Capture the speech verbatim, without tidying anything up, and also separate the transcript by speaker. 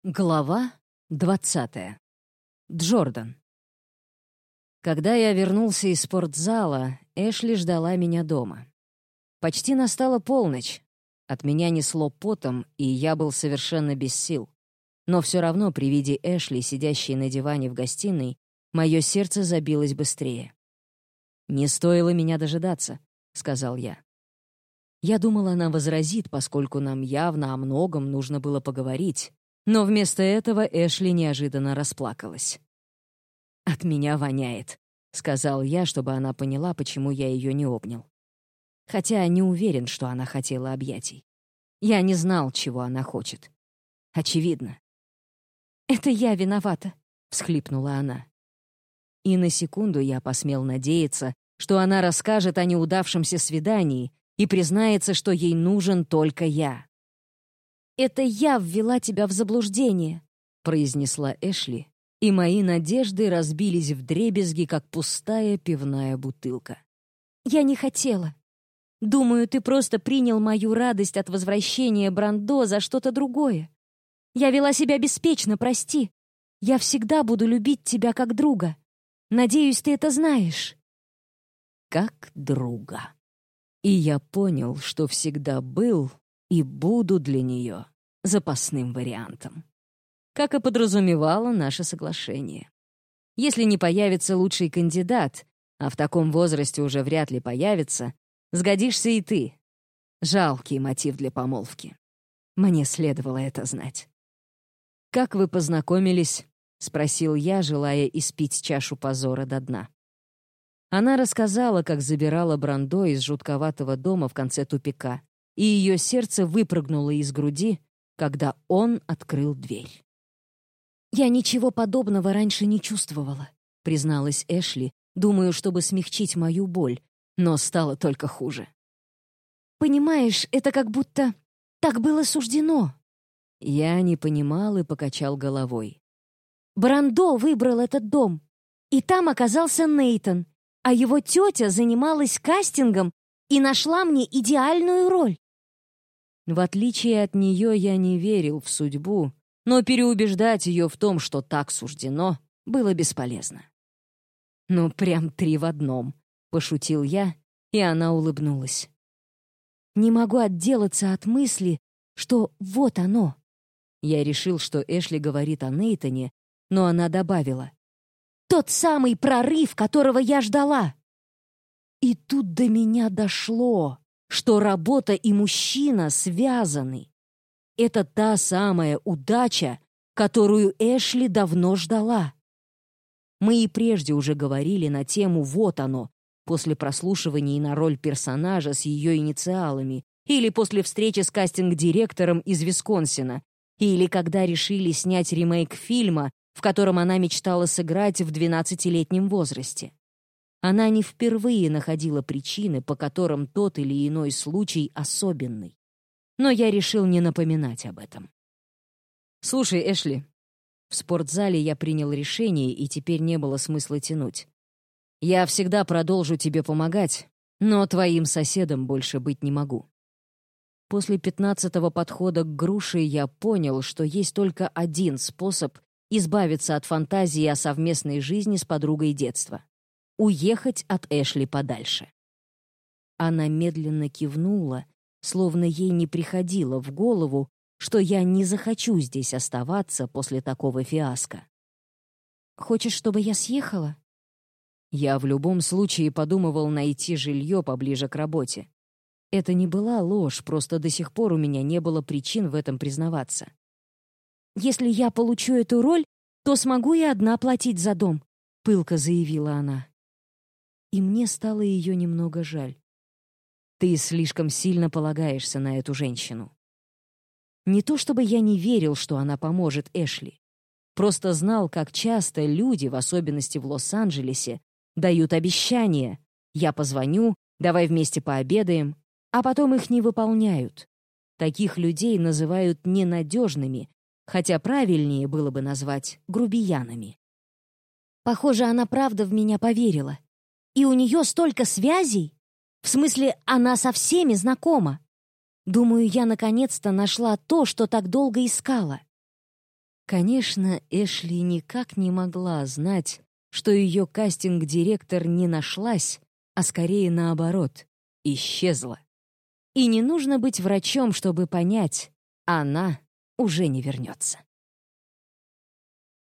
Speaker 1: Глава двадцатая. Джордан. Когда я вернулся из спортзала, Эшли ждала меня дома. Почти настала полночь. От меня несло потом, и я был совершенно без сил. Но все равно при виде Эшли, сидящей на диване в гостиной, мое сердце забилось быстрее. «Не стоило меня дожидаться», — сказал я. Я думал, она возразит, поскольку нам явно о многом нужно было поговорить. Но вместо этого Эшли неожиданно расплакалась. «От меня воняет», — сказал я, чтобы она поняла, почему я ее не обнял. Хотя не уверен, что она хотела объятий. Я не знал, чего она хочет. Очевидно. «Это я виновата», — всхлипнула она. И на секунду я посмел надеяться, что она расскажет о неудавшемся свидании и признается, что ей нужен только я.
Speaker 2: «Это я ввела тебя в заблуждение», — произнесла Эшли, и мои надежды разбились вдребезги, как пустая пивная бутылка. «Я не хотела. Думаю, ты просто принял мою радость от возвращения Брандо за что-то другое. Я вела себя беспечно, прости. Я всегда буду любить тебя как друга. Надеюсь, ты это знаешь».
Speaker 1: Как друга. И я понял, что всегда был и буду для нее запасным вариантом. Как и подразумевало наше соглашение. Если не появится лучший кандидат, а в таком возрасте уже вряд ли появится, сгодишься и ты. Жалкий мотив для помолвки. Мне следовало это знать. «Как вы познакомились?» — спросил я, желая испить чашу позора до дна. Она рассказала, как забирала Брандо из жутковатого дома в конце тупика, и ее сердце выпрыгнуло из груди, когда он открыл дверь.
Speaker 2: «Я ничего подобного раньше не чувствовала», — призналась Эшли, думаю, чтобы смягчить мою боль, но стало только хуже. «Понимаешь, это как будто так было суждено».
Speaker 1: Я не понимал и покачал головой.
Speaker 2: «Брандо выбрал этот дом, и там оказался Нейтан, а его тетя занималась кастингом и нашла мне идеальную роль».
Speaker 1: В отличие от нее я не верил в судьбу, но переубеждать ее в том, что так суждено, было бесполезно. «Ну, прям три в одном», — пошутил я, и она улыбнулась.
Speaker 2: «Не могу отделаться от мысли, что вот оно».
Speaker 1: Я решил, что Эшли говорит о Нейтане, но она добавила:
Speaker 2: «Тот самый прорыв, которого я ждала».
Speaker 1: И тут до меня дошло, что работа и мужчина связаны. Это та самая удача, которую Эшли давно ждала. Мы и прежде уже говорили на тему «Вот оно», после прослушиваний на роль персонажа с ее инициалами, или после встречи с кастинг-директором из Висконсина, или когда решили снять ремейк фильма, в котором она мечтала сыграть в двенадцатилетнем возрасте. Она не впервые находила причины, по которым тот или иной случай особенный. Но я решил не напоминать об этом. «Слушай, Эшли, в спортзале я принял решение, и теперь не было смысла тянуть. Я всегда продолжу тебе помогать, но твоим соседом больше быть не могу». После пятнадцатого подхода к груше я понял, что есть только один способ избавиться от фантазии о совместной жизни с подругой детства. Уехать от Эшли подальше. Она медленно кивнула, словно ей не приходило в голову, что я не захочу здесь оставаться после такого фиаско.
Speaker 2: «Хочешь, чтобы я съехала?»
Speaker 1: Я в любом случае подумывал найти жилье поближе к работе. Это не была ложь, просто до сих пор у меня не было причин в этом признаваться.
Speaker 2: «Если я получу эту роль, то смогу и одна платить за дом», — пылко заявила она.
Speaker 1: И мне стало ее немного жаль. Ты слишком сильно полагаешься на эту женщину. Не то чтобы я не верил, что она поможет Эшли. Просто знал, как часто люди, в особенности в Лос-Анджелесе, дают обещания. Я позвоню, давай вместе пообедаем, а потом их не выполняют. Таких людей называют ненадежными, хотя правильнее было бы назвать грубиянами.
Speaker 2: Похоже, она правда в меня поверила. И у нее столько связей. В смысле, она со всеми знакома. Думаю, я наконец-то нашла то, что так долго искала.
Speaker 1: Конечно, Эшли никак не могла знать, что ее кастинг-директор не нашлась, а скорее наоборот, исчезла. И не нужно быть врачом, чтобы понять, она уже не вернется.